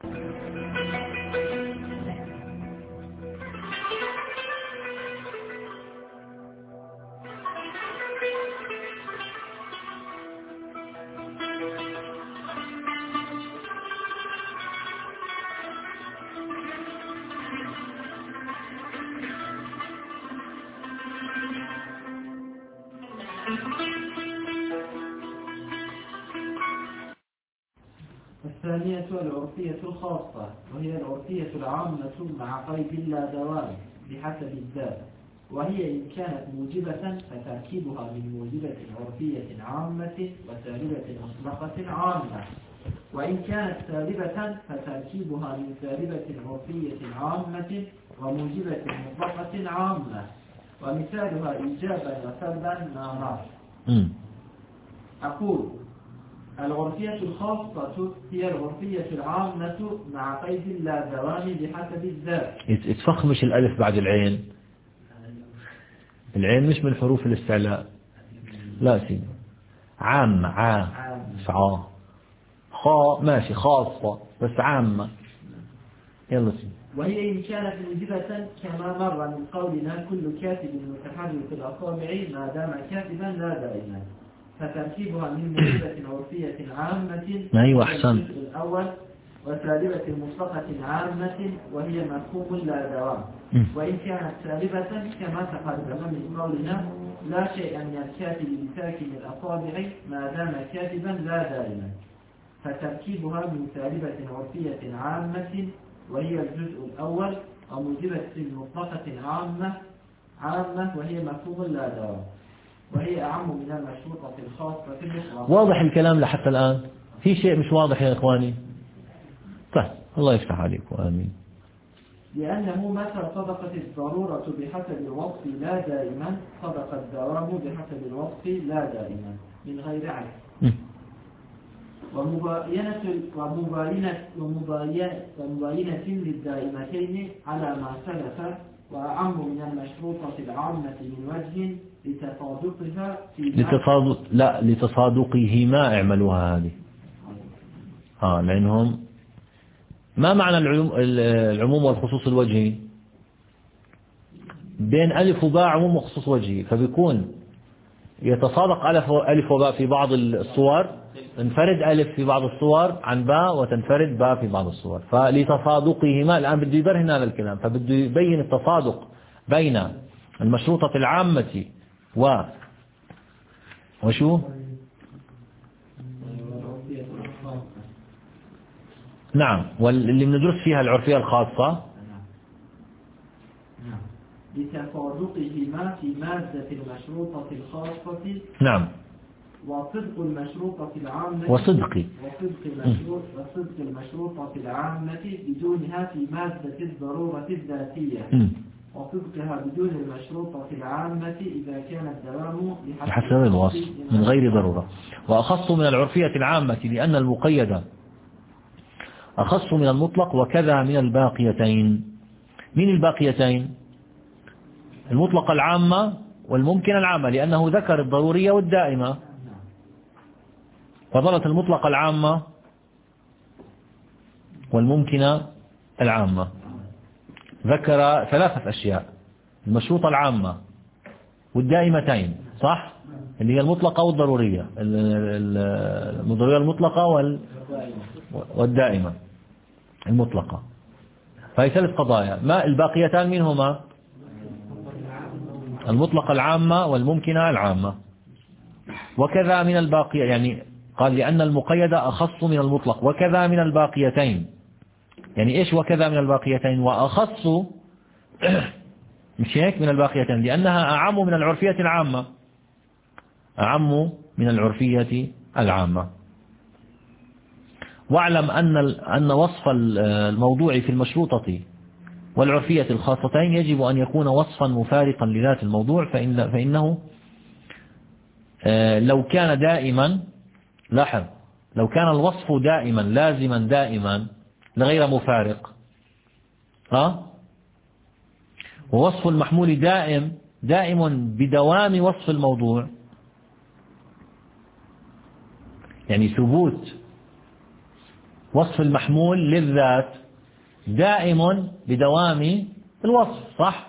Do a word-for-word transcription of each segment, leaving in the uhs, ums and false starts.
الثانية العرفية الخاصة، وهي العرفية العامة مع قيد لا دوام بحسب الذات، وهي إن كانت موجبة فتركيبها من موجبة عرفية عامة وسالبة مطلقة عامة، وإن كانت سالبة فتركيبها من سالبة عرفية عامة وموجبة مطلقة عامة، ومثالها إيجابا وسلبا ما مر. أقول العرفية الخاصة هي العرفية العامة مع قيد لا دوام بحسب الذات. اتفخمش الألف بعد العين، العين مش من حروف الاستعلاء. لا سيدي، عامة عام فعا خا ماشي خاصة بس عامة. يلا سيدي. وهي إن كانت موجبة كما مر من قولنا كل كاتب متحرك الأصابع ما دام كاتبا لا دائما، فتركيبها من موجبة عرفية عامة أيوة أحسن الجزء الأول وسالبة مطلقة عامة وهي مفهوم لا دوام، وإن كانت سالبة كما تقدم من قولنا لا شيء من الكاتب بساكن الأصابع ما دام كاتبا لا دائما، فتركيبها من سالبة عرفية عامة وهي الجزء الأول وموجبة مطلقة عامة عامة وهي مفهوم لا دوام، وهي أعم من المشروطة الخاصة في الإخوان. واضح الكلام لحتى الآن؟ في شيء مش واضح يا إخواني؟ طيب الله يفتح عليكم آمين. لأنه متى صدقت الضرورة بحسب الوصف لا دائما صدق الدوام بحسب الوصف لا دائما من غير عكس. ومباينة ومباينة ومباينة ومباينة للدائمتين على ما سلف وأعم من المشروطة العامة من وجه لتصادقها في لتصادق لا لتصادقهما اعملوها هذه اه لأنهم ما معنى العموم والخصوص الوجهي؟ بين ألف وباء عموم وخصوص وجهي، فبيكون يتصادق ألف ألف وباء في بعض الصور، تنفرد ألف في بعض الصور عن باء وتنفرد باء في بعض الصور، فلتصادقهما الآن بده يبرهن هذا الكلام، فبده يبين التصادق بين المشروطة العامة و وشو نعم واللي بندرس فيها العرفية الخاصة لتصادقهما في مادة المشروطة الخاصة نعم وصدق المشروطة العامة وصدق وصدق المشروط وصدق المشروطة العامة بدونها في مادة الضرورة الذاتية م. وصدقها بدون المشروطة العامة إذا كان الدوام بحسب الوصف من غير ضرورة. وأخص من العرفية العامة لأن المقيد أخص من المطلق وكذا من الباقيتين. من الباقيتين؟ المطلق العامة والممكن العامة، لأنه ذكر الضرورية والدائمة، فضلت المطلق العامة والممكن العامة. ذكر ثلاثة أشياء: المشروطة العامة والدائمتين صح، اللي هي المطلقة والضرورية، الضرورية المطلقة والدائمة المطلقة. فهي ثلاث قضايا. ما الباقيتان منهما؟ المطلقة العامة والممكنة العامة. وكذا من الباقية، يعني قال لأن المقيد أخص من المطلق وكذا من الباقيتين. يعني إيش وكذا من الباقيتين؟ وأخص مش هيك من الباقيتين لأنها أعم من العرفية العامة، أعم من العرفية العامة. واعلم أن أن وصف الموضوع في المشروطة والعرفية الخاصتين يجب أن يكون وصفا مفارقا لذات الموضوع، فإن فإنه لو كان دائما، لاحظ، لو كان الوصف دائما لازما دائما لغير مفارق، ها ووصف المحمول دائم دائم بدوام وصف الموضوع، يعني ثبوت وصف المحمول للذات دائم بدوام الوصف، صح؟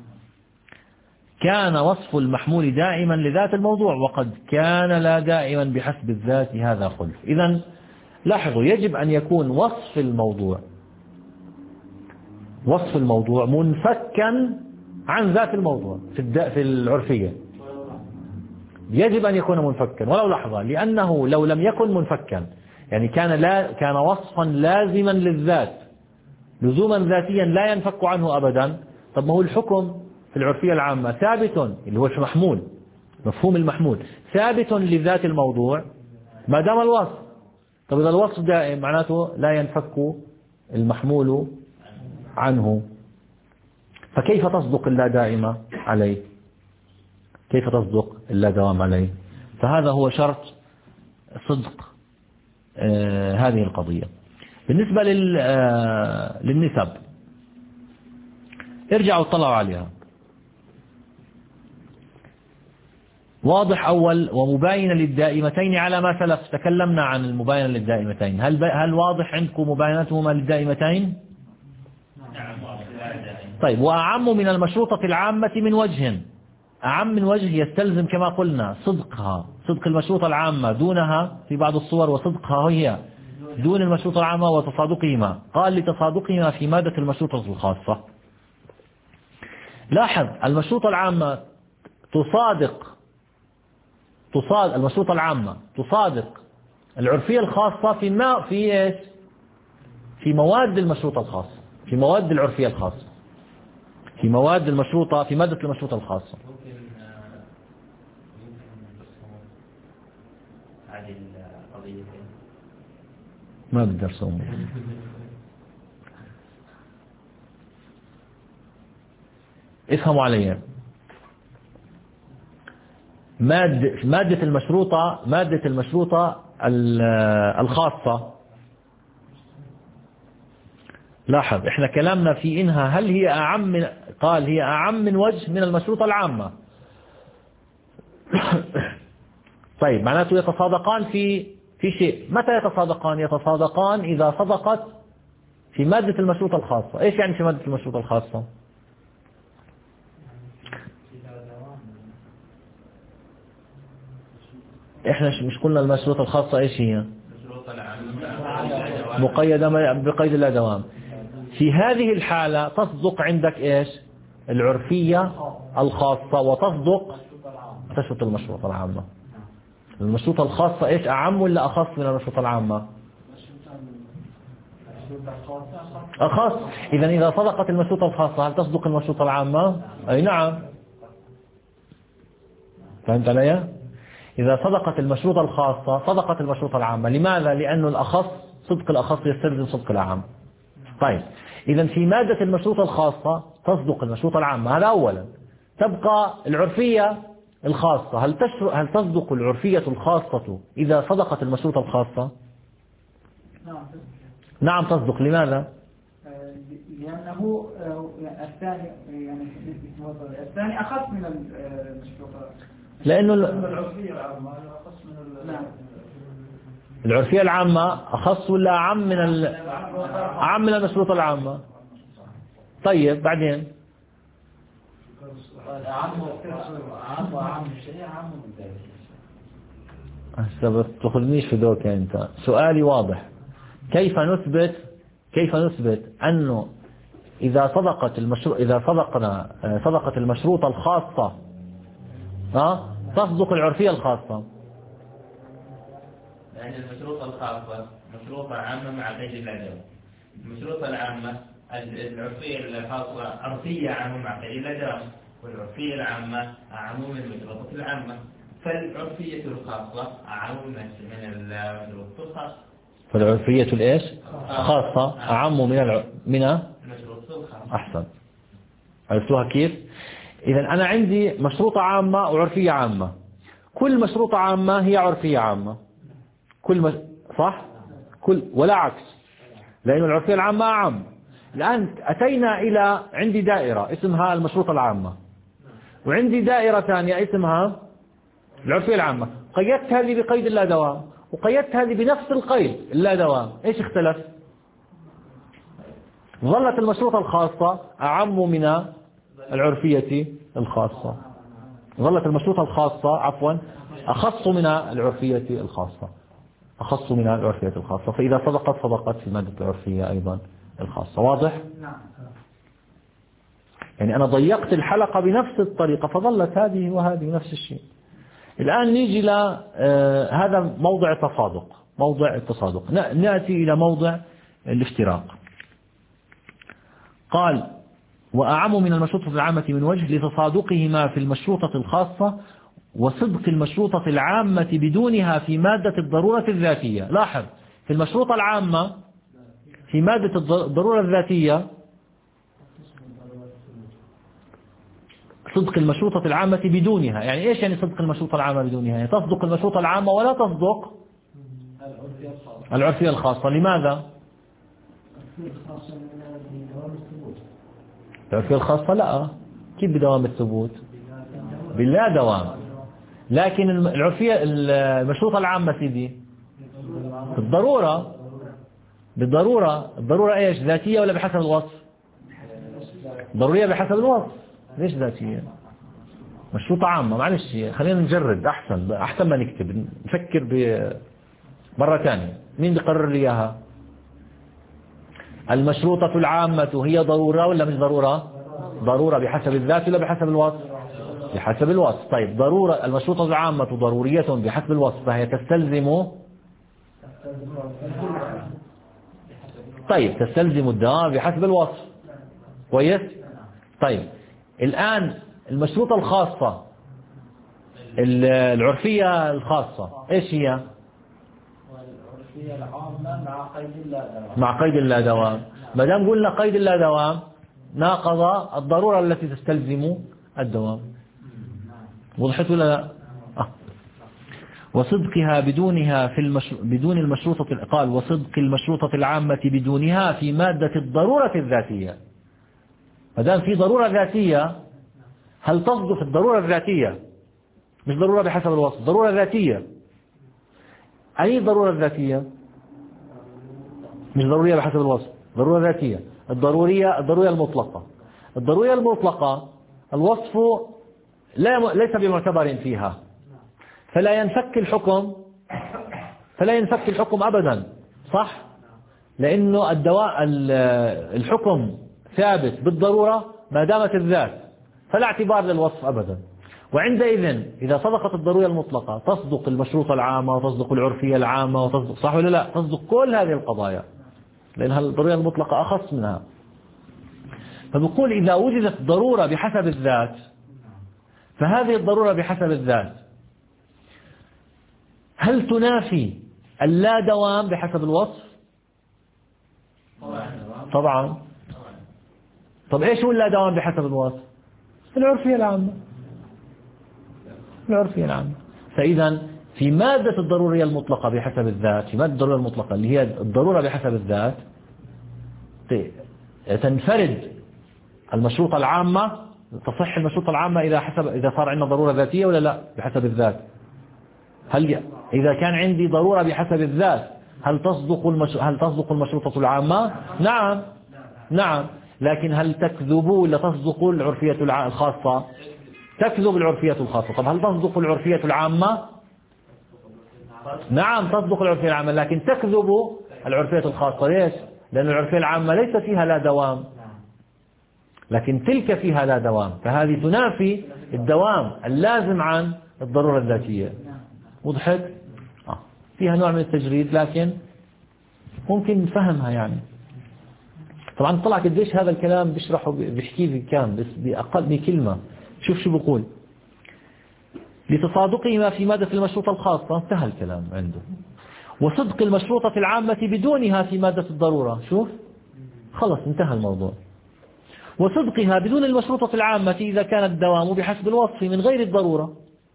كان وصف المحمول دائما لذات الموضوع، وقد كان لا دائما بحسب الذات، هذا خلف. إذن لاحظوا، يجب أن يكون وصف الموضوع وصف الموضوع منفكا عن ذات الموضوع في في العرفية، يجب أن يكون منفكا ولو لحظة، لأنه لو لم يكن منفكا يعني كان لا كان وصفا لازما للذات لزوما ذاتيا لا ينفك عنه أبدا. طب ما هو الحكم في العرفية العامة ثابت، اللي هو المحمول، مفهوم المحمول ثابت لذات الموضوع ما دام الوصف. طب إذا الوصف دائم معناته لا ينفك المحمول عنه، فكيف تصدق اللا دائمة عليه؟ كيف تصدق اللا دوام عليه؟ فهذا هو شرط صدق آه هذه القضية. بالنسبة لل آه للنسب، ارجعوا اطلعوا عليها. واضح أول ومباينة للدائمتين على ما سلف، تكلمنا عن المباينة للدائمتين. هل هل واضح عندكم مباينتهما للدائمتين؟ طيب، وأعم من المشروطة العامة من وجه، أعم من وجه يستلزم كما قلنا صدقها، صدق المشروطة العامة دونها في بعض الصور، وصدقها هي دون المشروطة العامة، وتصادقهما. قال لتصادقهما في مادة المشروطة الخاصة. لاحظ، المشروطة العامة تصادق تصادق المشروطة العامة تصادق العرفية الخاصة في ما في ايش؟ في مواد المشروطة الخاصة، في مواد العرفية الخاصة، في مواد المشروطة، في مادة المشروطة الخاصة. ممكن هذه القضية ما بدرسهم. افهموا علي. مادة مادة المشروطة مادة المشروطة الخاصة، لاحظ احنا كلامنا في انها هل هي اعم من، قال هي اعم من وجه من المشروطة العامة. طيب، معناته يتصادقان في في شيء. متى يتصادقان؟ يتصادقان اذا صدقت في مادة المشروطة الخاصة. ايش يعني في مادة المشروطة الخاصة؟ احنا مش قلنا المشروطة الخاصة ايش هي؟ مقيدة بقيد لا دوام. في هذه الحالة تصدق عندك ايش؟ العرفية الخاصة، وتصدق تشرط المشروطة العامة. المشروطة الخاصة ايش، اعم ولا اخص من المشروطة العامة؟ اخص. اذا اذا صدقت المشروطة الخاصة هل تصدق المشروطة العامة؟ اي نعم. فهمت علي؟ إذا صدقت المشروطة الخاصة صدقت المشروطة العامة. لماذا؟ لأنه الأخص، صدق الأخص يستلزم صدق العام. طيب، إذا في مادة المشروطة الخاصة تصدق المشروطة العامة، هذا أولا. تبقى العرفية الخاصة، هل هل تصدق العرفية الخاصة إذا صدقت المشروطة الخاصة؟ نعم نعم تصدق. لماذا؟ لأنه الثاني يعني الثاني أخص من المشروطة، لأنه العرفية العامة أخص من نعم. العرفية العامة أخص ولا أعم من ال... أعم من المشروطة العامة. طيب، بعدين أعم أعم أعم شيء أعم من ذلك. هسه تأخذنيش في ذوك. أنت سؤالي واضح. كيف نثبت كيف نثبت أنه إذا صدقت المشروع إذا صدقنا صدقت المشروطة الخاصة ها تصدق العرفية الخاصة؟ لأن المشروطة الخاصة مشروطة عامة مع قيد الأدب. المشروطة العامة العرفية الخاصة عرفية عامة مع قيد الأدب، والعرفية العامة أعم من المشروطة العامة، فالعرفية الخاصة أعم من المشروطة الخاصة. فالعرفية الإيش؟ خاصة أعم من الع... من المشروطة الخاصة. أحسن. عرفتوها كيف؟ إذا أنا عندي مشروطة عامة وعرفية عامة. كل مشروطة عامة هي عرفية عامة. كل مش... صح؟ كل ولا عكس، لأن العرفية العامة أعم. الآن أتينا إلى عندي دائرة اسمها المشروطة العامة، وعندي دائرة ثانية اسمها العرفية العامة. قيدت هذه بقيد لا دوام، وقيدت هذه بنفس القيد لا دوام، إيش اختلف؟ ظلت المشروطة الخاصة أعم من العرفية الخاصة، ظلت المشروطة الخاصة عفوا أخص من العرفية الخاصة، أخص من العرفية الخاصة، فإذا صدقت صدقت في مادة العرفية أيضا الخاصة. واضح؟ يعني أنا ضيقت الحلقة بنفس الطريقة فظلت هذه وهذه نفس الشيء. الآن نيجي ل آه هذا موضع التصادق، موضع التصادق. نأتي إلى موضع الافتراق. قال وأعم من المشروطة العامة من وجه لتصادقهما في المشروطة الخاصة وصدق المشروطة العامة بدونها في مادة الضرورة الذاتية. لاحظ في المشروطة العامة في مادة الضرورة الذاتية صدق المشروطة العامة بدونها. يعني إيش يعني صدق المشروطة العامة بدونها؟ يعني تصدق المشروطة العامة ولا تصدق العرفية الخاصة. لماذا؟ العرفية الخاصة لا، كيف بدوام الثبوت؟ باللا دوام. لكن العرفية المشروطة العامة سيدي بالضرورة، بالضرورة. الضرورة إيش؟ ذاتية ولا بحسب الوصف؟ ضرورية بحسب الوصف. ليش ذاتية؟ مشروطة عامة. معلش خلينا نجرد أحسن، أحسن ما نكتب، نفكر بمرة ثانية. مين بيقرر لي إياها؟ المشروطة العامة هي ضرورة ولا مش ضرورة؟ ضرورة بحسب الذات ولا بحسب الوصف؟ بحسب الوصف. طيب ضرورة المشروطة العامة ضرورية بحسب الوصف، فهي تستلزم طيب تستلزم الدوام بحسب الوصف. كويس؟ طيب الآن المشروطة الخاصة العرفية الخاصة إيش هي؟ العرفية العامة مع قيد اللا دوام. مع قيد اللا دوام. ما دام قلنا قيد اللا دوام ناقض الضرورة التي تستلزم الدوام. وضحت ولا لا؟ آه. وصدقها بدونها في المش... بدون المشروطة قال وصدق المشروطة العامة بدونها في مادة الضرورة الذاتية. ما دام في ضرورة ذاتية، هل تصدق الضرورة الذاتية؟ مش ضرورة بحسب الوصف، ضرورة ذاتية. أي ضرورة ذاتية؟ مش ضرورية بحسب الوصف، ضرورة ذاتية. الضرورية الضرورية المطلقة. الضرورية المطلقة الوصف لا ليس بمعتبر فيها، فلا ينفك الحكم فلا ينفك الحكم أبدا. صح؟ لأنه الدواء الحكم ثابت بالضرورة ما دامت الذات، فلا اعتبار للوصف أبدا. وعندئذ إذا صدقت الضرورية المطلقة تصدق المشروطة العامة وتصدق العرفية العامة وتصدق، صح ولا لا؟ تصدق كل هذه القضايا لأنها الضرورية المطلقة أخص منها. فبقول إذا وجدت ضرورة بحسب الذات فهذه الضرورة بحسب الذات هل تنافي اللا دوام بحسب الوصف؟ طبعا. طب إيش هو اللا دوام بحسب الوصف؟ العرفية العامة. العرفية العامة. فإذا في مادة الضرورية المطلقة بحسب الذات، في مادة الضرورية المطلقة اللي هي الضرورة بحسب الذات تنفرد المشروطة العامة. تصح المشروطة العامة إذا حسب إذا صار عندنا ضرورة ذاتية ولا لا بحسب الذات؟ هل إذا كان عندي ضرورة بحسب الذات هل تصدق المش... هل تصدق المشروطة العامة؟ نعم نعم. لكن هل تكذب ولا تصدق العرفية الخاصة؟ تكذب العرفية الخاصة. طب هل تصدق العرفية العامة؟ نعم تصدق العرفية العامة، لكن تكذب العرفية الخاصة. ليش؟ لأن العرفية العامة ليس فيها لا دوام، لكن تلك فيها لا دوام، فهذه تنافي الدوام اللازم عن الضرورة الذاتية. وضحت؟ آه. فيها نوع من التجريد لكن ممكن نفهمها. يعني طبعا طلع قديش هذا الكلام بيشرحه بيحكي لي كان بس بأقل من كلمة. شوف شو بقول: لتصادقهما في مادة المشروطة الخاصة، انتهى الكلام عنده. وصدق المشروطة العامة بدونها في مادة الضرورة، شوف خلص انتهى الموضوع. وصدقها بدون المشروطة العامة إذا كان الدوام بحسب الوصف من غير الضرورة.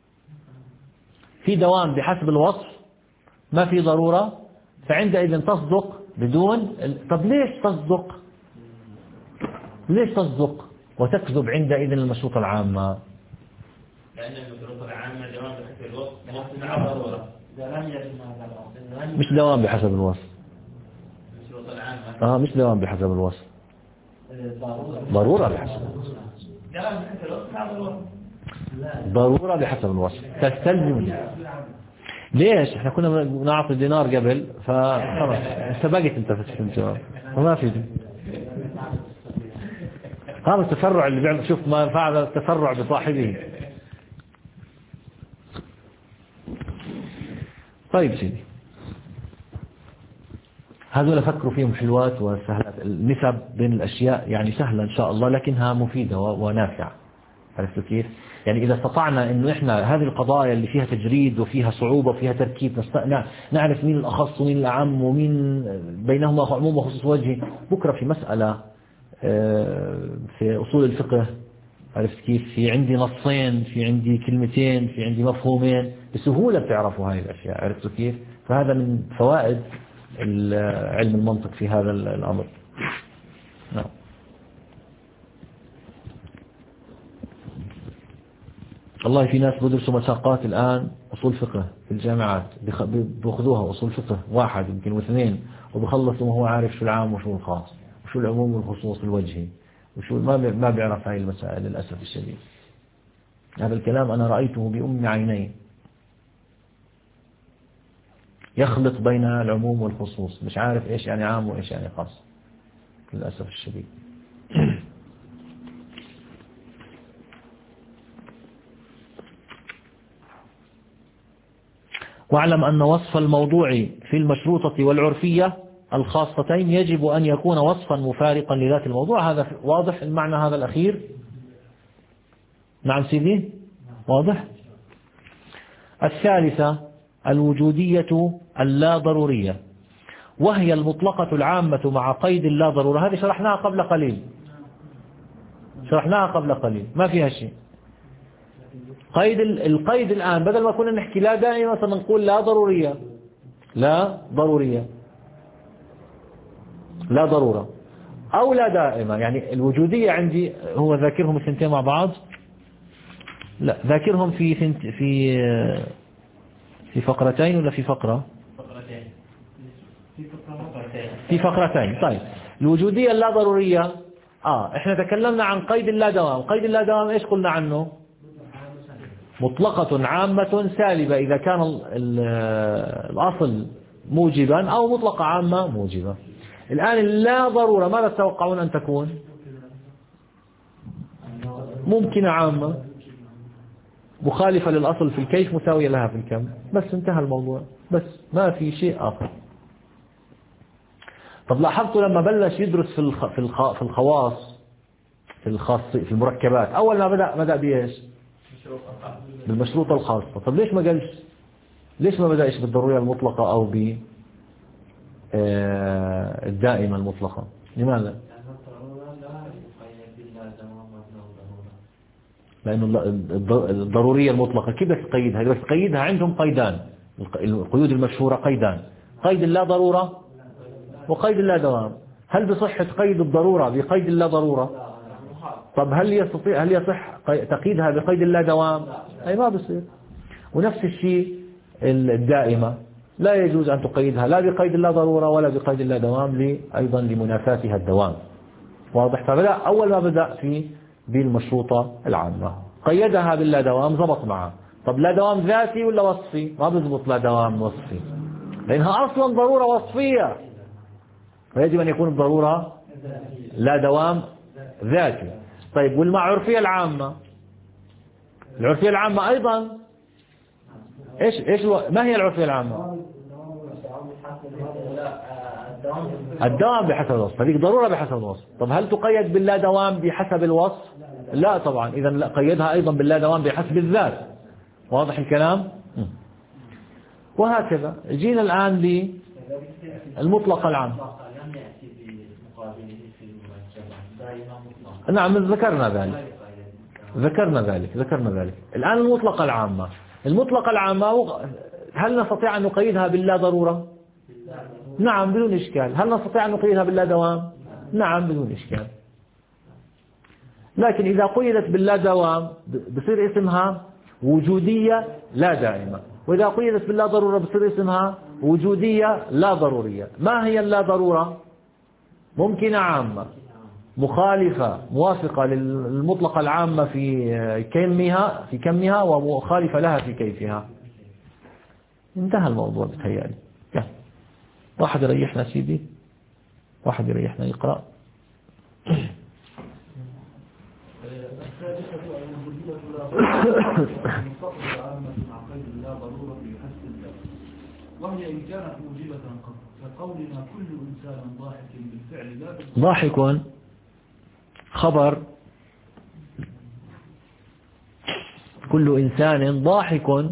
في دوام بحسب الوصف ما في ضرورة، فعندئذ تصدق بدون. طب ليش تصدق؟ ليش تصدق وتكذب عندئذ المشروطة العامة؟ لأن المشروطة العامة دوام بحسب الوصف مع ضرورة. مش دوام بحسب الوصف. المشروط العامة اه مش دوام بحسب الوصف، ضرورة بحسب الوصف. دوام بحسب الوصف هذا الوصف. ضرورة بحسب الوصف تستلزم. ليش احنا كنا نعطي دينار قبل فخلاص سبقت انت في الجواب وما في دي. هذا التفرع اللي بيعمل، شوف ما فعل التفرع بصاحبه. طيب سيدي، هذول فكروا فيهم حلوات وسهلات. النسب بين الأشياء يعني سهلة إن شاء الله لكنها مفيدة ونافعة. عرفتوا كيف؟ يعني إذا استطعنا إنه إحنا هذه القضايا اللي فيها تجريد وفيها صعوبة وفيها تركيب نعرف مين الأخص ومين الأعم ومين بينهما عموم وخصوص وجهي. بكرة في مسألة في أصول الفقه، عرفت كيف؟ في عندي نصين، في عندي كلمتين، في عندي مفهومين، بسهولة بتعرفوا هاي الأشياء. عرفتوا كيف؟ فهذا من فوائد علم المنطق في هذا الأمر. نعم. والله في ناس بدرسوا مساقات الآن أصول فقه في الجامعات، بيأخذوها أصول فقه واحد يمكن واثنين وبخلصوا وهو عارف شو العام وشو الخاص وشو العموم والخصوص الوجهي وشو ما ما بيعرف هاي المسائل للأسف الشديد. هذا الكلام أنا رأيته بأم عيني، يخلط بين العموم والخصوص، مش عارف إيش يعني عام وإيش يعني خاص للأسف الشديد. واعلم أن وصف الموضوع في المشروطة والعرفية الخاصتين يجب أن يكون وصفا مفارقا لذات الموضوع. هذا واضح المعنى هذا الأخير؟ نعم سيدي واضح. الثالثة الوجودية اللا ضرورية، وهي المطلقة العامة مع قيد اللا ضرورة. هذه شرحناها قبل قليل، شرحناها قبل قليل ما فيها شيء. قيد القيد الآن بدل ما كنا نحكي لا دائما مثلا نقول لا ضرورية، لا ضرورية، لا ضرورة أو لا دائمة. يعني الوجودية عندي هو ذاكرهم الثنتين مع بعض؟ لا، ذاكرهم في ثنت في في فقرتين ولا في فقرة؟ فقرتين. في فقرتين. طيب الوجودية اللا ضرورية، آه إحنا تكلمنا عن قيد اللا دوام. قيد اللا دوام إيش قلنا عنه؟ مطلقة عامة سالبة إذا كان الأصل موجبا أو مطلقة عامة موجبة. الآن اللا ضرورة ماذا تتوقعون أن تكون؟ ممكنة عامة مخالفة للأصل في الكيف مساوية لها في الكم، بس انتهى الموضوع، بس ما في شيء آخر. طب لاحظتوا لما بلش يدرس في الخ... في, الخ... في الخواص في الخاص في المركبات، أول ما بدأ بدأ بإيش؟ بالمشروطة الخاصة. طب ليش ما قالش، ليش ما بدأش بالضرورية المطلقة أو ب الدائمة المطلقة؟ لماذا؟ لأنه الضرورية المطلقة كيف بدك تقيدها؟ بدك تقيدها عندهم قيدان، القيود المشهورة قيدان، قيد اللا ضرورة وقيد اللا دوام. هل بصح تقيد الضرورة بقيد اللا ضرورة؟ طب هل يستطيع هل يصح تقييدها بقيد اللا دوام؟ أي ما بصير. ونفس الشيء الدائمة لا يجوز أن تقيدها لا بقيد اللا ضرورة ولا بقيد اللا دوام، أيضا لمنافاتها الدوام. واضح؟ فبدأ أول ما بدأ في بالمشروطة العامة قيدها باللا دوام، ضبط معه. طب لا دوام ذاتي ولا وصفي؟ ما بضبط لا دوام وصفي، لأنها أصلا ضرورة وصفية، فيجب أن يكون الضرورة لا دوام ذاتي. طيب والمعرفية العامة، العرفية العامة أيضا إيش إيش ما هي العرفية العامة؟ الدوام بحسب الوصف، هذيك ضرورة بحسب الوصف. طب هل تقيد باللا دوام بحسب الوصف؟ لا طبعا. إذا لا، قيدها أيضا باللا دوام بحسب الذات. واضح الكلام؟ وهكذا جينا الآن للمطلق العام. نعم ذكرنا ذلك ذكرنا ذلك ذكرنا ذلك الآن المطلقة العامة، المطلقة العامة هل نستطيع أن نقيدها باللا ضرورة؟ نعم بدون إشكال. هل نستطيع أن نقيدها باللا دوام؟ نعم بدون إشكال. لكن إذا قيدت باللا دوام بصير اسمها وجودية لا دائمة. وإذا قيدت باللا ضرورة بصير اسمها وجودية لا ضرورية. ما هي اللا ضرورة؟ ممكنة عامة مخالفة موافقة للمطلقة العامة في كمها في كمها ومخالفة لها في كيفها. انتهى الموضوع بتهيألي. واحد يريحنا سيدي، واحد يريحنا يقرأ. الثالثة الوجودية مع قيد لا ضرورة بحسب الذات، وهي إن كانت موجبة كقولنا كل إنسان ضاحك بالفعل لا بالفعل. ضاحك خبر كل إنسان ضاحك، كل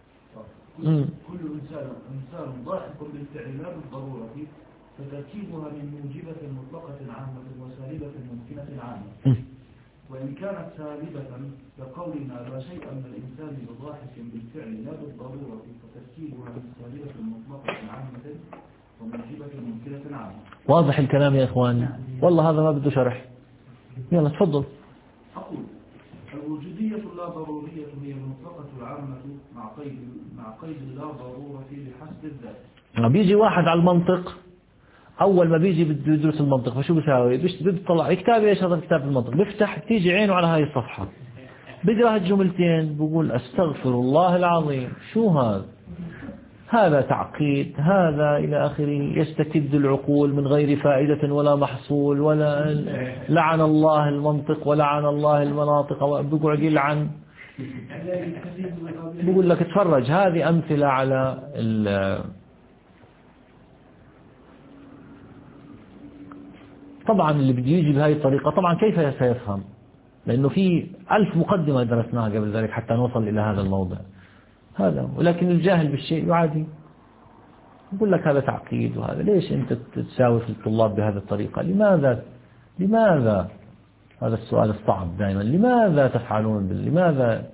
إنسان إنسان ضاحك بالفعل لا بالضرورة، فتركيبها من موجبة مطلقة عامة وسالبة ممكنة عامة. وإن كانت سالبة كقولنا لا شيء من الإنسان بضاحك بالفعل لا بالضرورة، فتركيبها من سالبة مطلقة عامة وموجبة ممكنة عامة. واضح الكلام يا إخواني؟ والله هذا ما بده شرح. يلا تفضل. أقول الوجودية لا ضرورية هي المطلقة العامة مع قيد مع قيد لا ضرورة بحسب الذات. بيجي واحد على المنطق، أول ما بيجي بده يدرس المنطق فشو بيساوي؟ بيطلع كتاب، ايش هذا كتاب المنطق، بيفتح بتيجي عينه على هاي الصفحة، بيقرأ الجملتين بقول أستغفر الله العظيم، شو هذا؟ هذا تعقيد، هذا إلى آخره، يستكد العقول من غير فائدة ولا محصول، ولا لعن الله المنطق ولعن الله المناطق، بيقعد يلعن. بقول لك اتفرج، هذه أمثلة على ال طبعا اللي بده يجي بهذه الطريقة طبعا كيف سيفهم؟ لأنه في ألف مقدمة درسناها قبل ذلك حتى نوصل إلى هذا الموضع هذا. ولكن الجاهل بالشيء يعادي، يقول لك هذا تعقيد وهذا. ليش أنت تساوي في الطلاب بهذه الطريقة؟ لماذا لماذا هذا السؤال الصعب دائما، لماذا تفعلون بال... لماذا؟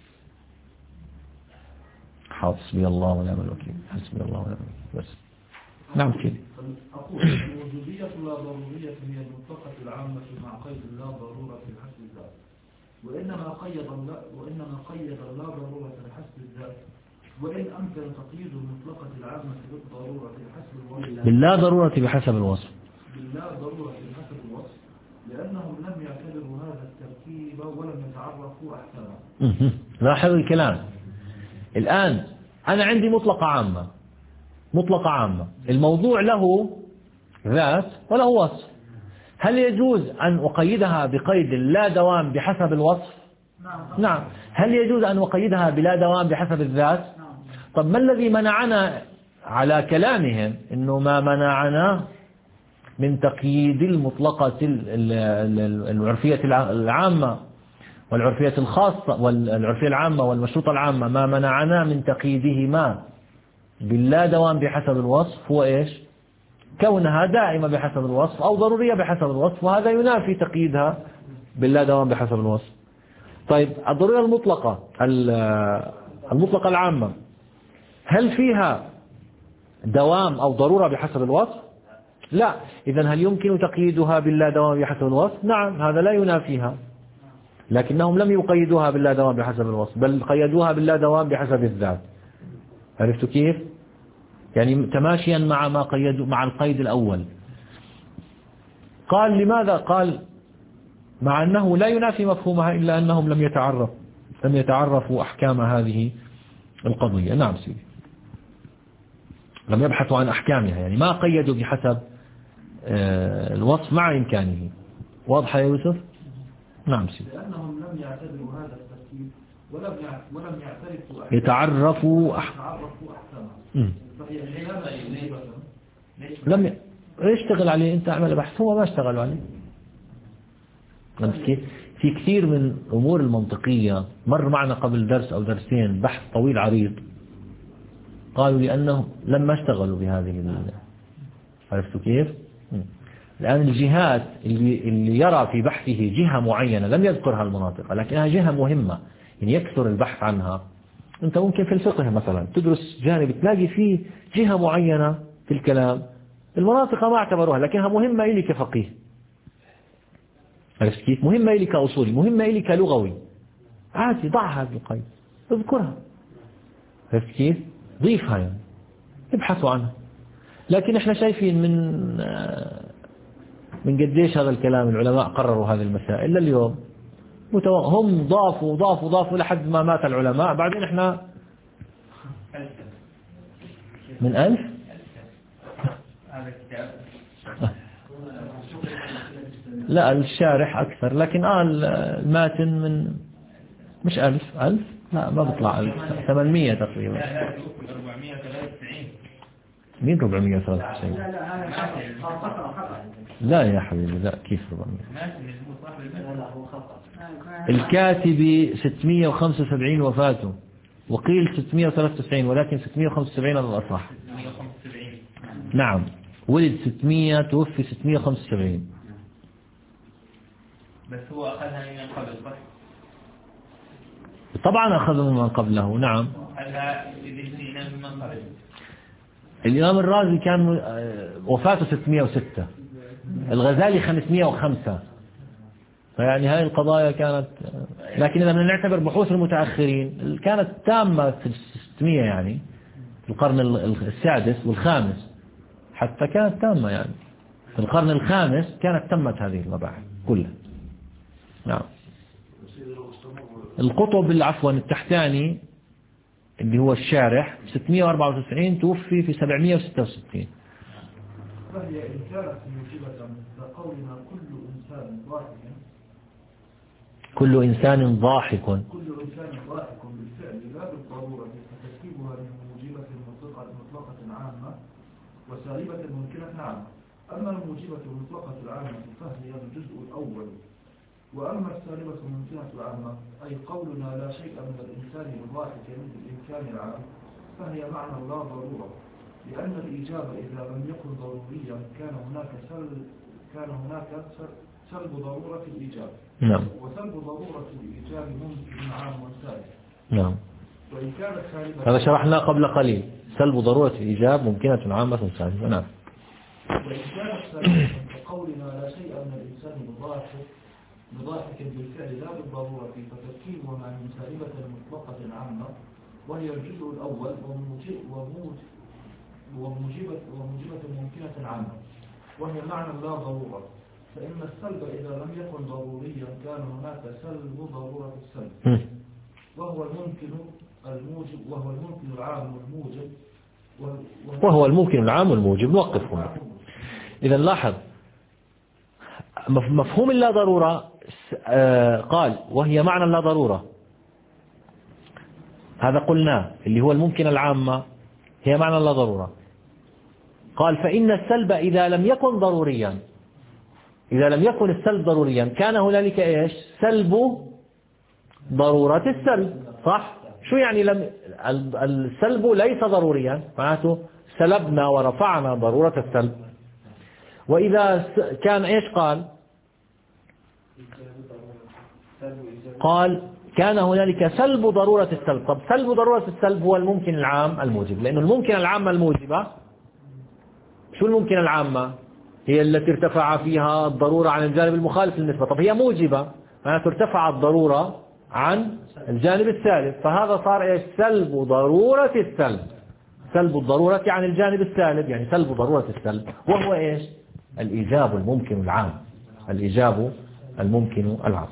حسبي الله ونعم الوكيل، حسبي الله ونعم الوكيل. بس نعم سيدي. أقول الوجودية لا ضرورية هي المطلقة العامة مع قيد لا ضرورة في حسب الذات، وإنما قيد وإنما قيد لا ضرورة في حسب الذات، وإن أمكن تقييد المطلقة العامة بالضرورة في حسب الوصف باللا ضرورة بحسب الوصف باللا ضرورة بحسب الوصف، لأنهم لم يعتبروا هذا التركيب ولم يتعرفوا أحكامه. لاحظ الكلام الآن. أنا عندي مطلقة عامة، مطلقة عامة، الموضوع له ذات وله وصف. هل يجوز أن أقيدها بقيد لا دوام بحسب الوصف؟ نعم. هل يجوز أن أقيدها بلا دوام بحسب الذات؟ طب ما الذي منعنا على كلامهم إنه ما منعنا من تقييد المطلقة العرفية العامة والعرفية الخاصة والعرفية العامة والمشروطة العامة، ما منعنا من تقييدهما باللا دوام بحسب الوصف هو إيش؟ كونها دائمة بحسب الوصف أو ضرورية بحسب الوصف، وهذا ينافي تقييدها باللا دوام بحسب الوصف. طيب الضرورة المطلقة المطلقة العامة هل فيها دوام أو ضرورة بحسب الوصف؟ لا. إذن هل يمكن تقييدها باللا دوام بحسب الوصف؟ نعم، هذا لا ينافيها، لكنهم لم يقيدوها باللا دوام بحسب الوصف، بل قيدوها باللا دوام بحسب الذات. عرفتوا كيف؟ يعني تماشيا مع ما قيدوا مع القيد الأول. قال لماذا؟ قال مع أنه لا ينافي مفهومها إلا أنهم لم يتعرف لم يتعرفوا أحكام هذه القضية. نعم سيدي، لم يبحثوا عن أحكامها، يعني ما قيدوا بحسب الوصف مع إمكانه. واضح يا يوسف؟ نعم سيدي. لأنهم لم يعتبروا هذا التركيب ولم ولم يعترفوا يتعرفوا أحكامها. لم ي... اشتغل عليه انت، اعمل بحث، هو ما اشتغلوا عليه. في كثير من الامور المنطقية مر معنا قبل درس او درسين بحث طويل عريض، قالوا لانه لما اشتغلوا بهذه ال... عرفتوا كيف؟ الآن الجهات اللي, اللي يرى في بحثه جهة معينة لم يذكرها المناطق لكنها جهة مهمة يعني يكثر البحث عنها. أنت ممكن في الفقه مثلا تدرس جانب تلاقي فيه جهة معينة في الكلام المناطق ما اعتبروها لكنها مهمة إلي كفقيه، عرفت كيف؟ مهمة إلي كأصولي، مهمة إلي كلغوي، عادي ضع هذه القيد اذكرها، عرفت كيف؟ ضيفها يعني ابحثوا عنها. لكن احنا شايفين من من قديش هذا الكلام العلماء قرروا هذه المسائل لليوم، هم ضافوا ضافوا ضافوا لحد ما مات العلماء. بعدين احنا من ألف لا الشارح أكثر، لكن آه الماتن من مش ألف ألف لا ما بيطلع ألف، ثمانمية تقريبا. مين أربعمية وثلاثة وتسعين؟ لا يا حبيبي لا، كيف أربعمية؟ الكاتبي ستمية وخمسة وسبعين وفاته، وقيل ستمية وثلاثة وتسعين، ولكن ستمية وخمسة وسبعين على الأصح. نعم ولد ستمية توفي ستمية وخمسة وسبعين. بس هو أخذها من قبل صح؟ طبعا أخذه من قبله. نعم أخذها ابن سينا من قبل. الإمام الرازي كان وفاته ستمية وستة، الغزالي خمسمية وخمسة، فيعني هاي القضايا كانت. لكن إذا بدنا نعتبر بحوث المتأخرين كانت تامة في ستمية، يعني في القرن السادس والخامس حتى كانت تامة، يعني في القرن الخامس كانت تمت هذه المباحث كلها. نعم. القطب عفوا التحتاني اللي هو الشارح ستمية وأربعة وتسعين، توفي في سبعمية وستة وستين. فهي إن كانت موجبة لقولنا كل إنسان ضاحك كل إنسان ضاحك كل إنسان ضاحك بالفعل لا بالضرورة، فتركيبها من موجبة مطلقة مطلقة عامة وسالبة ممكنة عامة. أما الموجبة المطلقة العامة فهي الجزء الأول، وأما السالبة الممكنة العامة أي قولنا لا شيء من الإنسان الضاحك مثل الإمكان العام، فهي معنى لا ضرورة، لأن الإيجاب إذا لم يكن ضروريا كان هناك سلب كان هناك سلب ضرورة الإيجاب. نعم. وسلب ضرورة الإيجاب ممكن عام وسالب. نعم. وإن كانت سالبة هذا شرحناه قبل قليل، سلب ضرورة الإيجاب ممكنة عامة وسالبة. نعم. وإن كانت سالبة كقولنا لا شيء من الإنسان بضاحك بضاحك بالفعل لا بالضرورة، فتركيبها مع من سالبة مطلقة عامة وهي الجزء الأول وموجب وموجبة وموجبة ممكنة عامة وهي معنى لا ضرورة، فإن السلب إذا لم يكن ضروريا كان هناك سلب ضرورة السلب، وهو الممكن الموجب وهو الممكن العام والموجب وهو الممكن العام والموجب. نوقف هنا. إذا لاحظ مفهوم اللا ضرورة قال وهي معنى لا ضرورة، هذا قلناه اللي هو الممكن العامة هي معنى لا ضرورة. قال فإن السلب إذا لم يكن ضروريا، إذا لم يكن السلب ضروريا كان هنالك إيش؟ سلب ضرورة السلب. صح؟ شو يعني لم السلب ليس ضروريا؟ معناته سلبنا ورفعنا ضرورة السلب. وإذا كان إيش قال؟ قال كان هنالك سلب ضرورة السلب. طب سلب ضرورة السلب هو الممكن العام الموجب، لأنه الممكن العامة الموجبة شو الممكن العامة؟ هي التي ارتفع فيها الضرورة عن الجانب المخالف للنسبة. طب هي موجبة معناته ارتفع الضرورة عن الجانب السالب، فهذا صار ايش؟ سلب ضرورة السلب. سلب الضرورة عن الجانب السالب يعني سلب ضرورة السلب، وهو ايش؟ الإيجاب الممكن العام. الإيجاب الممكن العام.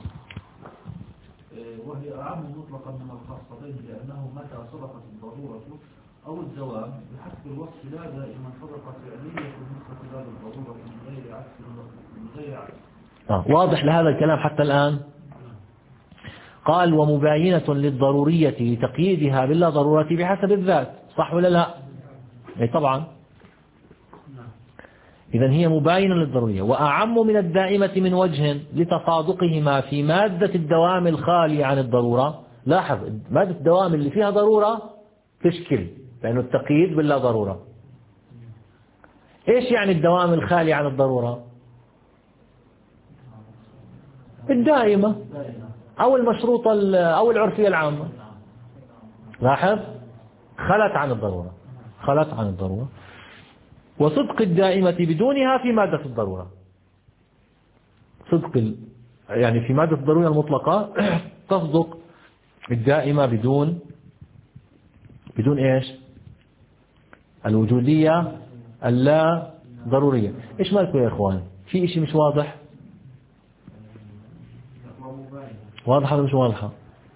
وهي أعم مطلقا من الخاصتين، لأنه متى صدقت الضرورة أو الدوام بحسب الوصف لا دائما صدقت فعلية نسبة لا بالضرورة من غير عكس من غير عكس. آه. واضح لهذا الكلام حتى الآن؟ قال ومباينة للضرورية لتقييدها باللا ضرورة بحسب الذات. صح ولا لا؟ اي طبعا. إذن هي مباينة للضرورية وأعم من الدائمة من وجه لتصادقهما في مادة الدوام الخالية عن الضرورة. لاحظ مادة الدوام اللي فيها ضرورة تشكل، لأنه التقييد باللا ضرورة. إيش يعني الدوام الخالي عن الضرورة؟ الدائمة أو المشروطة أو العرفية العامة. لاحظ خلت عن الضرورة، خلت عن الضرورة. وصدق الدائمة بدونها في مادة الضرورة. صدق يعني في مادة الضرورة المطلقة تصدق الدائمة بدون بدون إيش؟ الوجودية اللا ضرورية. إيش مالكم يا إخوان؟ في إشي مش واضح؟ واضحة ولا مش واضحة؟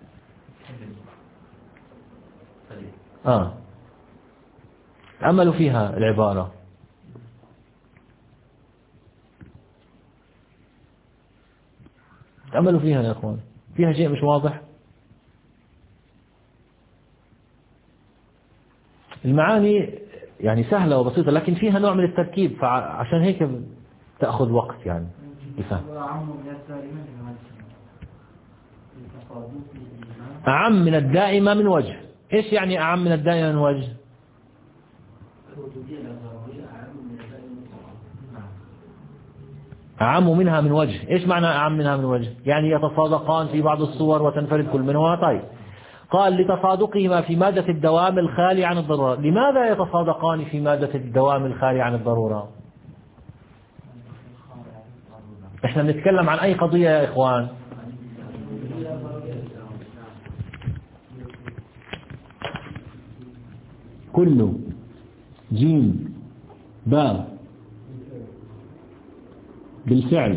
آه تأملوا فيها العبارة. تأملوا فيها يا إخوان، فيها شيء مش واضح. المعاني يعني سهلة وبسيطة، لكن فيها نوع من التركيب، فعشان هيك تأخذ وقت يعني بفهم. أعم من الدائمة من وجه. إيش يعني أعم من الدائمة من وجه؟ أعم منها من وجه. إيش معنى أعم منها من وجه؟ يعني يتصادقان في بعض الصور وتنفرد كل منهما. طيب قال لتصادقهما في مادة الدوام الخالي عن الضرورة. لماذا يتصادقان في مادة الدوام الخالي عن الضرورة؟ إحنا بنتكلم عن أي قضية يا إخوان؟ كل جيم باء بالفعل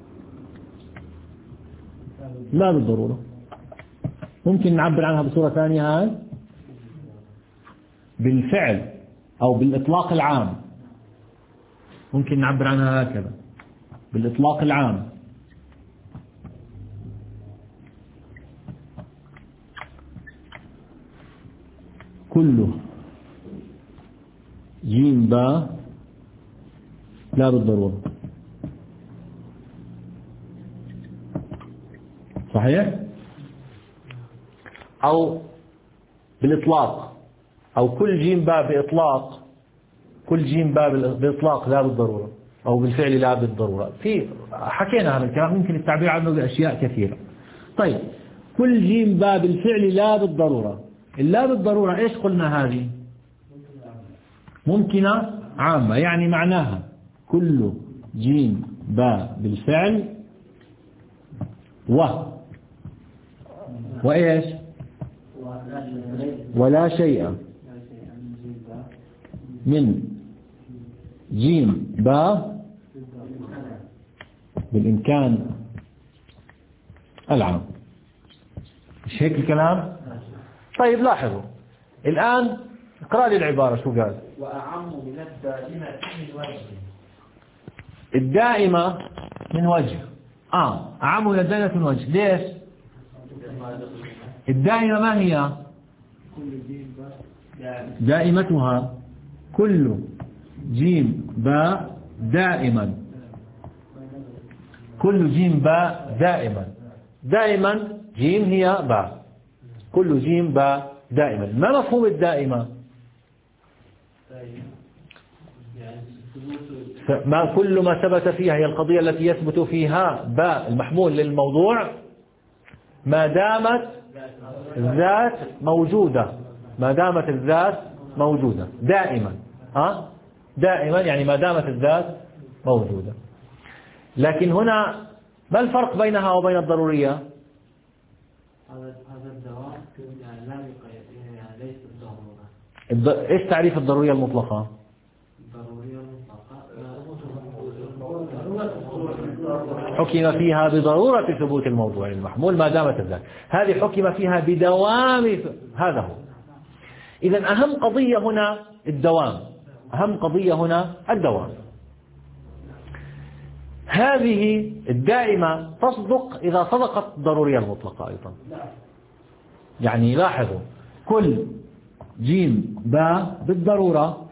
لا بالضرورة. ممكن نعبر عنها بصورة ثانية، هاي بالفعل أو بالإطلاق العام، ممكن نعبر عنها هكذا بالإطلاق العام. كله جيم باء لا بالضرورة. صحيح؟ أو بالإطلاق، أو كل جيم باء بإطلاق، كل جيم باء بإطلاق لا بالضرورة، أو بالفعل لا بالضرورة. في حكينا هذا الكلام، ممكن التعبير عنه بأشياء كثيرة. طيب كل جيم باء بالفعل لا بالضرورة. اللا بالضرورة إيش قلنا؟ هذه ممكنة عامة، يعني معناها كل جيم باء بالفعل و وإيش ولا شيء من جيم باء بالإمكان العام. مش هيك الكلام؟ طيب لاحظوا الآن، اقرأ لي العبارة شو قال. وأعم من الدائمة من وجه. الدائمة من وجه. آه أعم من الدائمة من وجه. ليش؟ الدائمة ما هي؟ دائمتها كل جيم باء دائما. كل جيم باء دائما. دائما جيم هي باء، كل جيم باء دائما. ما مفهوم الدائمة؟ ما كل ما ثبت فيها، هي القضية التي يثبت فيها باء المحمول للموضوع ما دامت الذات موجودة. ما دامت الذات موجودة دائما. ها؟ دائما يعني ما دامت الذات موجودة. لكن هنا ما الفرق بينها وبين الضرورية؟ هذا الدوام يعني لا يقيد، يعني ليس بالضرورة. ايش تعريف الضرورية المطلقة؟ الضرورية المطلقة حكم فيها بضرورة ثبوت الموضوع المحمول ما دامت الذات. هذه حكم فيها بدوام، هذا هو. إذا أهم قضية هنا الدوام، أهم قضية هنا الدوام. هذه الدائمة تصدق إذا صدقت الضرورية المطلقة أيضا. يعني لاحظوا كل جيم باء بالضرورة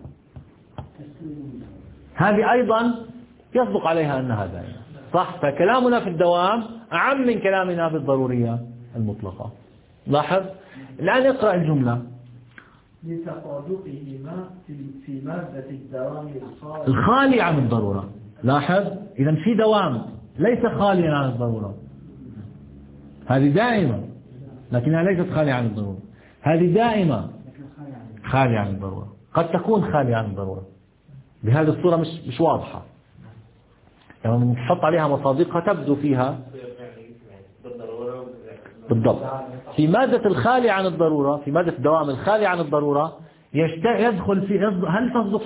هذه أيضا يصدق عليها أنها دائمة، صح؟ فكلامنا في الدوام أعم من كلامنا بالضرورية المطلقة. لاحظ الآن اقرأ الجملة. لتصادقهما في مادة الدوام الخالي الخالي عن الضرورة. لاحظ إذا في دوام ليس خاليا عن الضرورة. هذه دائمة لكنها ليست خالية عن الضرورة. هذه دائمة خالية عن الضرورة، قد تكون خالية عن الضرورة. بهذه الصورة مش مش واضحة. لما يعني نحط عليها مصادقها تبدو فيها بالضبط. في مادة الخالي عن الضرورة، في مادة الدوام الخالي عن الضرورة يدخل في، هل تصدق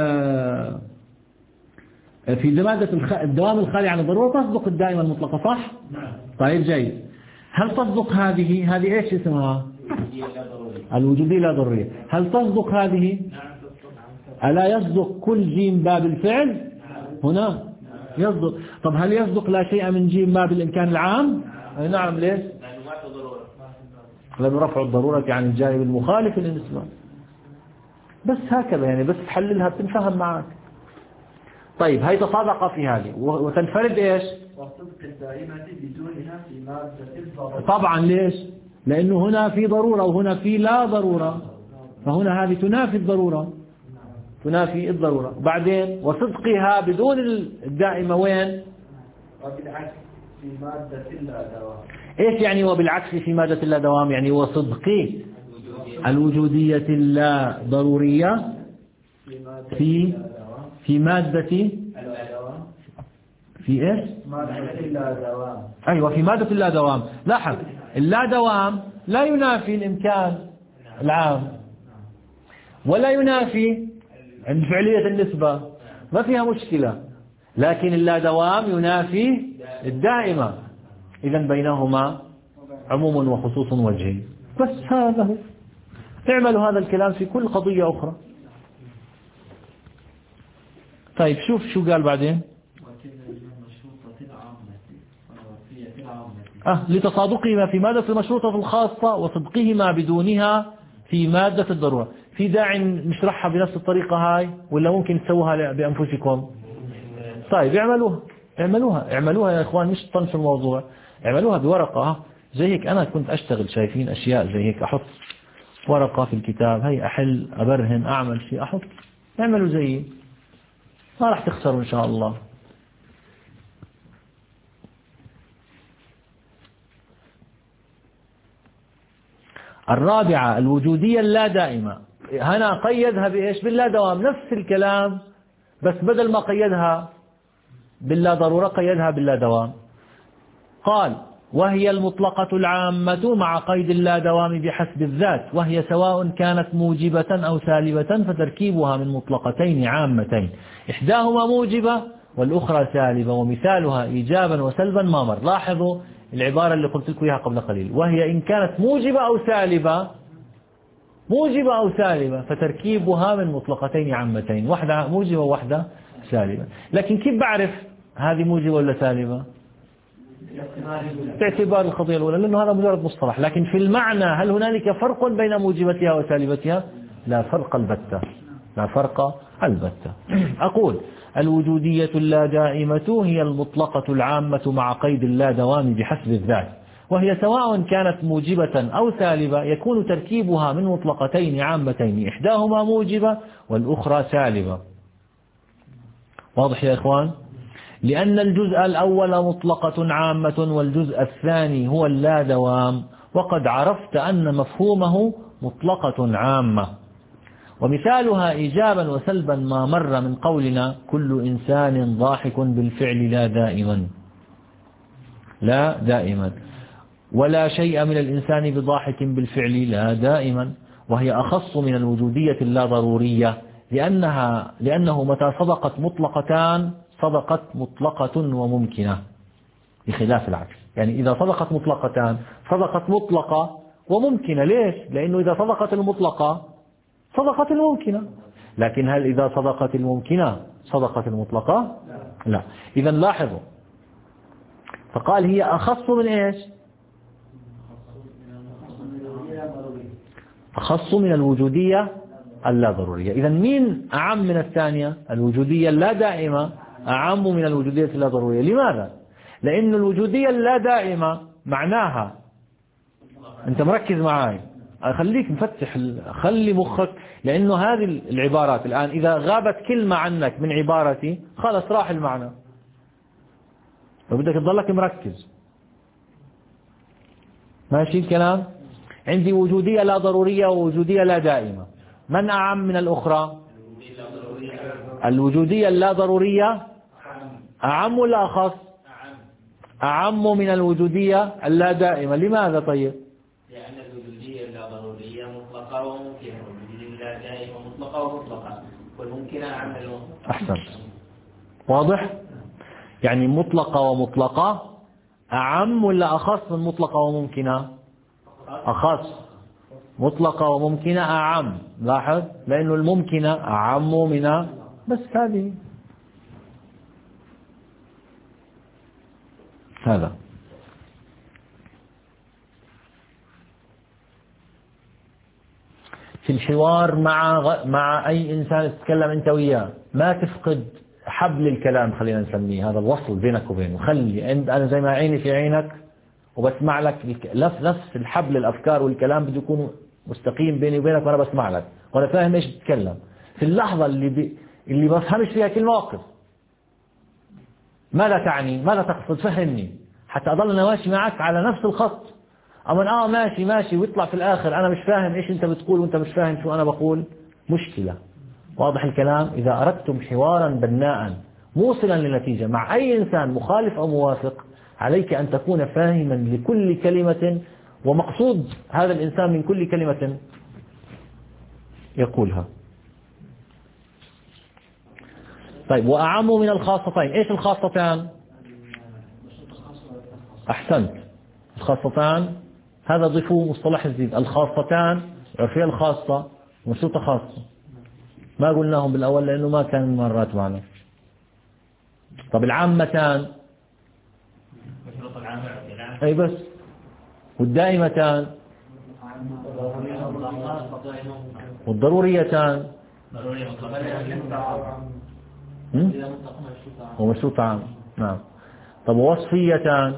في مادة الدوام الخالي عن الضرورة تصدق الدائمة المطلقة صح؟ طيب جيد. هل تصدق هذه هذه ايش اسمها؟ الوجودية لا ضرورية. هل تصدق هذه؟ ألا يصدق كل جيم باب الفعل هنا؟ يصدق. طب هل يصدق لا شيء من جيم باب الإمكان العام؟ نعم. ليش؟ لأنه رفع الضرورة عن الجانب المخالف للنسبة. بس هكذا يعني، بس تحللها بتنفهم معك. طيب هي تصادق في هذه وتنفرد ايش؟ وصدق الدائمة بدونها في مادة الضرورة. طبعا ليش؟ لأنه هنا في ضرورة وهنا في لا ضرورة، فهنا هذه تنافي الضرورة، تنافي الضرورة. بعدين وصدقها بدون الدائمة وين؟ وبالعكس في مادة اللا دوام. ايش يعني وبالعكس في مادة اللا دوام؟ يعني وصدق الوجودية اللا ضرورية في في مادة في ايش؟ مادة اللا دوام. ايوه في مادة اللا دوام. لاحظ اللا دوام لا ينافي الإمكان العام ولا ينافي فعلية النسبة، ما فيها مشكلة، لكن اللا دوام ينافي الدائمة. إذا بينهما عموم وخصوص وجهي. بس هذا هو. اعملوا هذا الكلام في كل قضية أخرى. طيب شوف شو قال بعدين. أه لتصادقهما في مادة المشروطة الخاصة وصدقهما بدونها في مادة الضرورة. في داعي نشرحها بنفس الطريقة هاي ولا ممكن تسووها بأنفسكم؟ طيب اعملوها اعملوها اعملوها يا إخوان، مش طنش الموضوع، اعملوها بورقة زي هيك. أنا كنت أشتغل شايفين أشياء زي هيك، أحط ورقة في الكتاب هي، أحل أبرهن أعمل شيء أحط. اعملوا زيي ما راح تخسروا إن شاء الله. الرابعة الوجودية اللا دائمة. هنا قيدها بإيش؟ باللا دوام، نفس الكلام بس بدل ما قيدها باللا ضرورة قيدها باللا دوام. قال وهي المطلقة العامة مع قيد اللا دوام بحسب الذات، وهي سواء كانت موجبة أو سالبة، فتركيبها من مطلقتين عامتين إحداهما موجبة والأخرى سالبة، ومثالها إيجابا وسلبا ما مر. لاحظوا العبارة اللي قلت لكم إياها قبل قليل، وهي إن كانت موجبة أو سالبة، موجبة أو سالبة فتركيبها من مطلقتين عامتين، واحدة موجبة وواحدة سالبة. لكن كيف بعرف هذه موجبة ولا سالبة؟ باعتبار القضية الأولى، لأنه هذا مجرد مصطلح. لكن في المعنى هل هنالك فرق بين موجبتها وسالبتها؟ لا فرق البتة، لا فرق البتة. أقول الوجودية اللا دائمة هي المطلقة العامة مع قيد اللا دوام بحسب الذات، وهي سواء كانت موجبة أو سالبة يكون تركيبها من مطلقتين عامتين إحداهما موجبة والأخرى سالبة. واضح يا إخوان؟ لأن الجزء الأول مطلقة عامة والجزء الثاني هو اللا دوام، وقد عرفت أن مفهومه مطلقة عامة. ومثالها إيجابا وسلبا ما مر من قولنا كل إنسان ضاحك بالفعل لا دائما، لا دائما، ولا شيء من الإنسان بضاحك بالفعل لا دائما، وهي أخص من الوجودية اللا ضرورية لأنها لأنه متى صدقت مطلقتان صدقت مطلقة وممكنة بخلاف العكس. يعني إذا صدقت مطلقتان صدقت مطلقة وممكنة. ليش؟ لأنه إذا صدقت المطلقة صدقت الممكنة، لكن هل إذا صدقت الممكنة صدقت المطلقة؟ لا. إذا لاحظوا، فقال هي أخص من إيش؟ أخص من الوجودية اللا ضرورية. إذا مين أعم من الثانية؟ الوجودية اللا دائمة أعم من الوجودية اللا ضرورية. لماذا؟ لأن الوجودية اللا دائمة معناها، أنت مركز معاي، خليك مفتح، خلي مخك، لأنه هذه العبارات الآن إذا غابت كلمة عنك من عبارتي خلاص راح المعنى، وبدك تضلك مركز. ماشي الكلام؟ عندي وجودية لا ضرورية ووجودية لا دائمة، من أعم من الأخرى؟ الوجودية اللا ضرورية أعم ولا أخص؟ أعم من الوجودية اللا دائمة. لماذا طيب؟ مطلقة ومطلقة، والممكنة أعم من المطلقة. أحسن، واضح؟ يعني مطلقة ومطلقة أعم ولا أخص من مطلقة وممكنة؟ أخص. مطلقة وممكنة أعم، لاحظ، لأنه الممكنة أعم من، بس هذه هذا. في الحوار مع غ... مع أي إنسان تتكلم أنت وياه ما تفقد حبل الكلام، خلينا نسميه هذا الوصل بينك وبينه. خلي أنا زي ما عيني في عينك وبسمع لك، نفس الحبل الأفكار والكلام بده يكون مستقيم بيني وبينك وأنا بسمع لك وأنا فاهم إيش تتكلم. في اللحظة اللي بي... اللي بفهمش فيها كل موقف، ماذا تعني؟ ماذا تقصد؟ فهمني حتى أضل أنا ماشي معك على نفس الخط. أما آه ماشي ماشي ويطلع في الآخر أنا مش فاهم إيش أنت بتقول وأنت مش فاهم شو أنا بقول، مشكلة. واضح الكلام؟ إذا أردتم حوارا بناء موصلا لنتيجة مع أي إنسان مخالف أو موافق، عليك أن تكون فاهما لكل كلمة ومقصود هذا الإنسان من كل كلمة يقولها. طيب، وأعم من الخاصتين. إيش الخاصتان؟ أحسنت، الخاصتان هذا ضيفوه مصطلح جديد. الخاصتان عرفية الخاصة ومشروطة خاصة، ما قلناهم بالأول لأنه ما كان مرات معنا. طب العامتان أي بس، والدائمتان والضروريتان ومشروط عام. نعم. طب ووصفيتان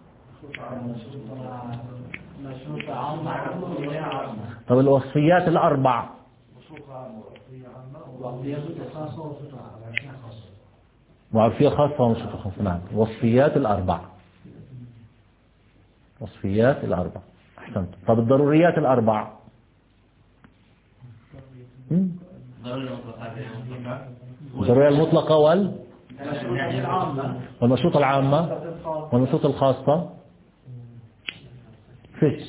طب الوصفيات الأربع وعرفية خاصة ومشروطة خاصة. نعم، وصفيات الأربع وصفيات الأربع. أحسنت. طب الضروريات الأربع الضرورية المطلقة وال والمشروطة العامة والمشروطة الخاصة. فيش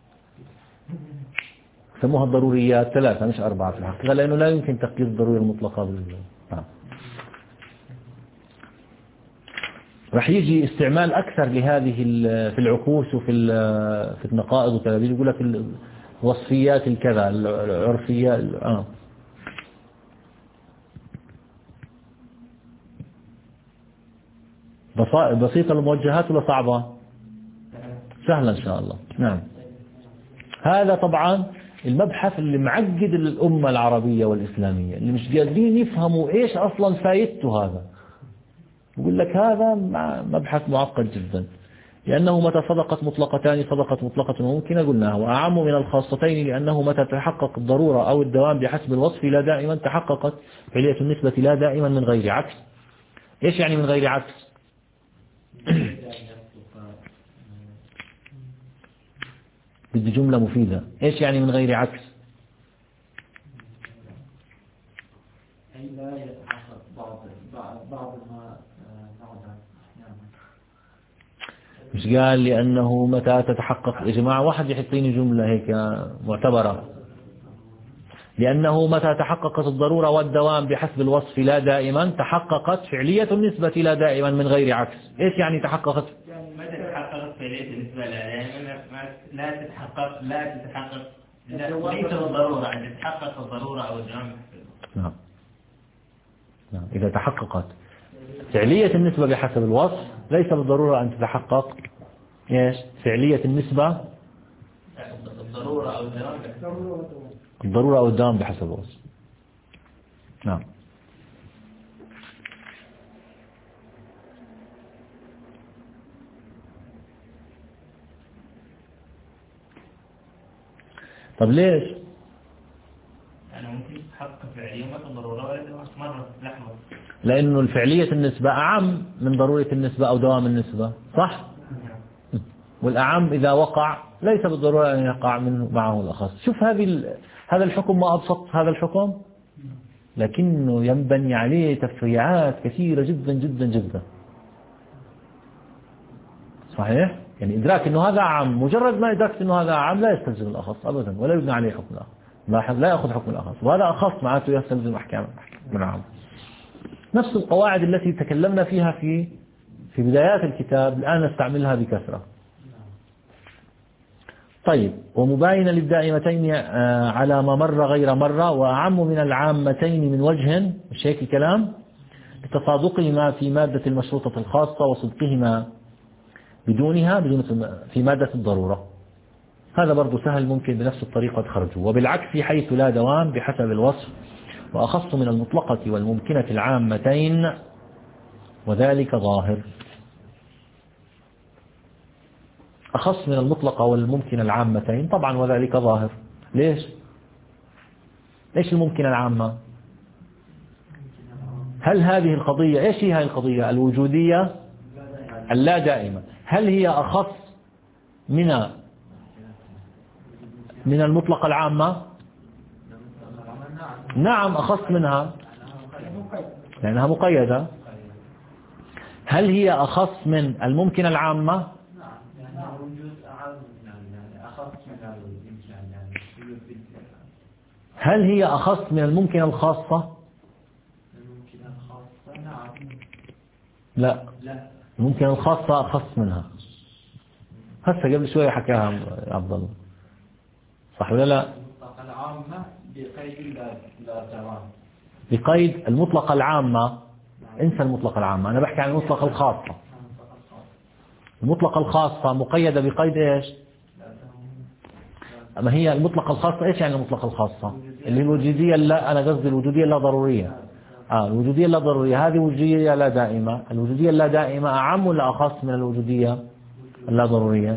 سموها الضروريات ثلاثة مش أربعة في الحقيقة، لأنه لا يمكن تقييد الضرورية المطلقة بالله. نعم. رح يجي استعمال أكثر لهذه في العكوس وفي في النقائض وكذا، يقول لك الوصفيات الكذا العرفيات. آه. بسيطة الموجهات ولا صعبة؟ سهلة إن شاء الله. نعم. هذا طبعا المبحث اللي معقد الأمة العربية والإسلامية، اللي مش قادرين يفهموا إيش أصلا فايدته. هذا يقول لك هذا مبحث معقد جدا، لأنه متى صدقت مطلقتان صدقت مطلقة وممكنة قلناها، وأعم من الخاصتين لأنه متى تحقق الضرورة أو الدوام بحسب الوصف لا دائما تحققت فعلية النسبة لا دائما من غير عكس. إيش يعني من غير عكس؟ بدي جملة مفيدة. إيش يعني من غير عكس؟ أي لا يتحقق بعض بعض ما بعضها. مش قال لأنه متى تتحقق؟ يا جماعة واحد يحطيني جملة هيك معتبرة. لأنه متى تحققت الضرورة والدوام بحسب الوصف لا دائما تحققت فعلية النسبة لا دائما من غير عكس. إيش يعني تحققت؟ يعني متى تحققت فعلية النسبة لا دائما لا تتحقق لا تتحقق ليس بالضرورة أن تتحقق الضرورة أو الدوام. نعم. نعم. إذا تحققت فعلية النسبة بحسب الوصف ليس بالضرورة أن تتحقق إيش؟ فعلية النسبة الضرورة أو الدوام الضرورة أو الدوام بحسب الوصف. نعم. طب ليش؟ يعني ممكن تحقق فعلية وما ضرورة ولا دوام مرة لحظة. لأنه الفعلية النسبة أعم من ضرورية النسبة أو دوام النسبة، صح؟ والأعم إذا وقع ليس بالضرورة أن يقع منه معه الأخص. شوف هذه هذا الحكم ما أبسط هذا الحكم، لكنه ينبني عليه تفريعات كثيرة جدا جدا جدا. صحيح؟ يعني إدراك أنه هذا عام، مجرد ما إدراك أنه هذا عام لا يستلزم الأخص أبدا ولا يبنى عليه حكم الآخر. لاحظ لا يأخذ حكم الأخص، وهذا أخص معناته يستلزم أحكام من عام. نفس القواعد التي تكلمنا فيها في في بدايات الكتاب الآن نستعملها بكثرة. طيب، ومباينة للدائمتين على ما مر غير مرة، وأعم من العامتين من وجه، مش هيك الكلام؟ لتصادقهما في مادة المشروطة الخاصة وصدقهما بدونها بدون في مادة الضرورة. هذا برضو سهل، ممكن بنفس الطريقة تخرجوا. وبالعكس حيث لا دوام بحسب الوصف، وأخص من المطلقة والممكنة العامتين، وذلك ظاهر. أخص من المطلقة والممكنة العامتين طبعا، وذلك ظاهر. ليش؟ ليش الممكنة العامة؟ هل هذه القضية، إيش هي هذه القضية الوجودية اللا دائمة، هل هي أخص من من المطلقة العامة؟ نعم أخص منها لأنها مقيدة. هل هي أخص من الممكنة العامة؟ هل هي أخص من الممكنة الخاصة؟ لا، الممكنة الخاصة أخص منها. هسه قبل شوية حكاها عبد الله، صح ولا لا؟ المطلقة العامة بقيد لا دوام. بقيد المطلقة العامة، انسى المطلقة العامة، أنا بحكي عن المطلقة الخاصة. المطلقة الخاصة مقيدة بقيد إيش؟ أما هي المطلقة الخاصة إيش يعني المطلقة الخاصة؟ اللي الوجودية لا، أنا قصدي الوجودية اللا ضرورية. آه الوجودية اللا ضرورية هذه وجودية لا دائمة. الوجودية اللا دائمة أعم ولا أخص من الوجودية اللا ضرورية؟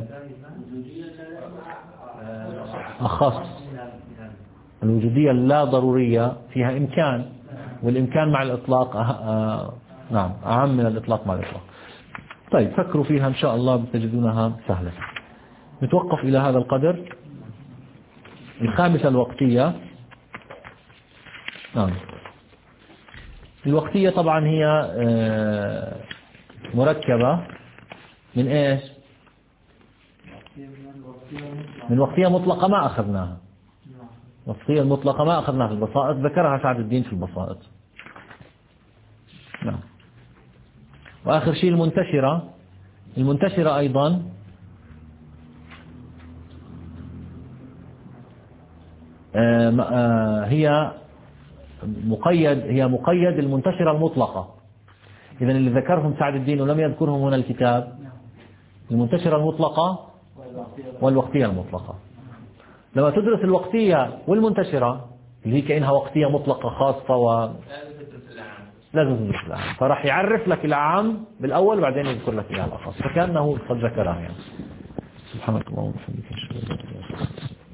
أخص. الوجودية اللا ضرورية فيها إمكان، والإمكان مع الإطلاق أه... آه... نعم أعم من الإطلاق مع الإطلاق. طيب فكروا فيها إن شاء الله بتجدونها سهلة. نتوقف إلى هذا القدر. الخامسة الوقتية. نعم. الوقتية طبعا هي مركبة من إيش؟ من وقتية مطلقة ما أخذناها. وقتية المطلقة ما أخذناها في البسائط، ذكرها سعد الدين في البسائط. نعم. وآخر شيء المنتشرة. المنتشرة أيضا هي مقيد هي مقيد المنتشرة المطلقة. إذا اللي ذكرهم سعد الدين ولم يذكرهم هنا الكتاب المنتشرة المطلقة والوقتية المطلقة. لما تدرس الوقتية والمنتشرة اللي هي كأنها وقتية مطلقة خاصة و لازم تدرس العام، فراح يعرف لك العام بالأول وبعدين يذكر لك إياها الأخص، فكأنه قد ذكرها يعني. سبحانك اللهم وبحمدك.